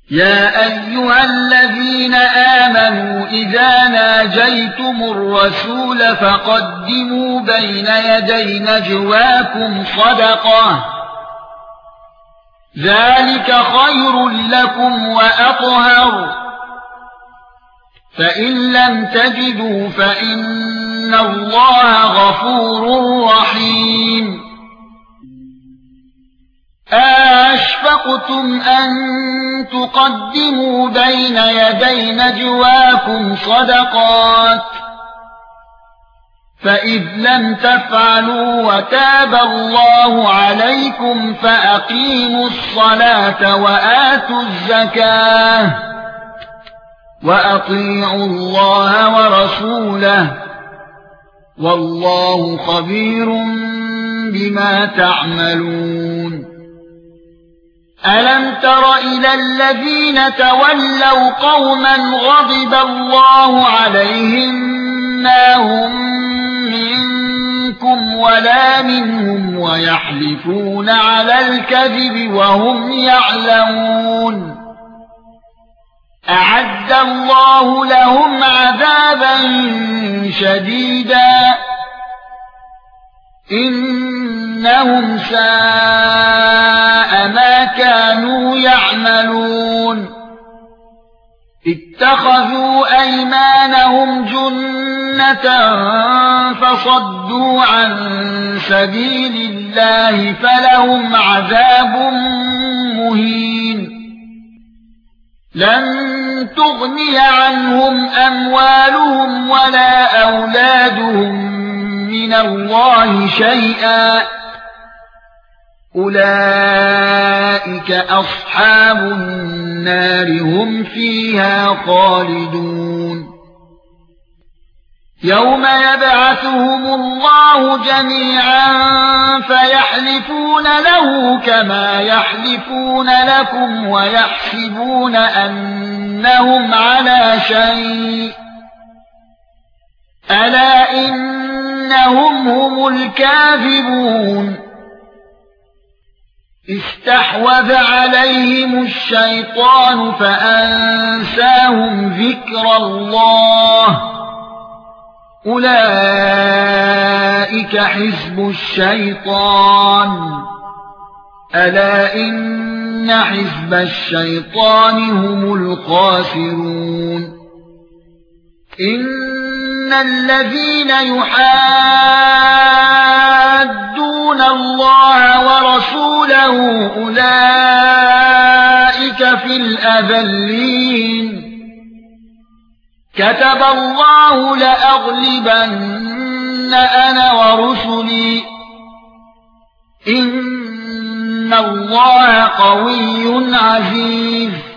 يا ايها الذين امنوا اذا ناجيتم الرسول فقدموا بين يدي نجواكم صدقه ذلك خير لكم واطهر فان لم تجدوا فان الله غفور رحيم أَشْفَقْتُمْ أَن تُقَدِّمُوا بَيْنَ يَدَيْ نَجْوَاكُمْ صَدَقَاتٍ فَإِذْ لَمْ تَفْعَلُوا وَتَابَ اللَّهُ عَلَيْكُمْ فَأَقِيمُوا الصَّلَاةَ وَآتُوا الزَّكَاةَ وَأَطِيعُوا اللَّهَ وَرَسُولَهُ وَاللَّهُ خَبِيرٌ بِمَا تَعْمَلُونَ أَلَمْ تَرَ إِلَى الَّذِينَ تَوَلَّوْا قَوْمًا غَضِبَ اللَّهُ عَلَيْهِمْ مَا هُمْ مِنكُمْ وَلَا مِنْهُمْ وَيَحْلِفُونَ عَلَى الْكَذِبِ وَهُمْ يَعْلَمُونَ أَعَدَّ اللَّهُ لَهُمْ عَذَابًا شَدِيدًا إِنَّهُمْ سَاءَ مَا كَانُوا يَعْمَلُونَ اتَّخَذُوا أَيْمَانَهُمْ جُنَّةً فَصَدُّوا عَن سَبِيلِ اللَّهِ فَلَهُمْ عَذَابٌ مُهِينٌ لَن تُغْنِيَ عَنْهُمْ أَمْوَالُهُمْ وَلَا أَوْلَادُهُمْ مِنَ اللَّهِ شَيْئًا أُولَئِكَ أَصْحَابُ النَّارِ هُمْ فِيهَا خَالِدُونَ يَوْمَ يَبْعَثُهُمُ اللَّهُ جَمِيعًا فَيَحْلِفُونَ لَهُ كَمَا يَحْلِفُونَ لَكُمْ وَيَحْسَبُونَ أَنَّهُمْ عَلَى شَيْءٍ أَلَا إِنَّهُمْ هُمُ الْكَاذِبُونَ استحوذ عليهم الشيطان فأنساهم ذكر الله أولئك حزب الشيطان ألا إن حزب الشيطان هم الخاسرون إن الذين يحادون الله ورسوله أولئك في الأذلين كتب الله لأغلبن أنا ورسلي إن الله قوي عزيز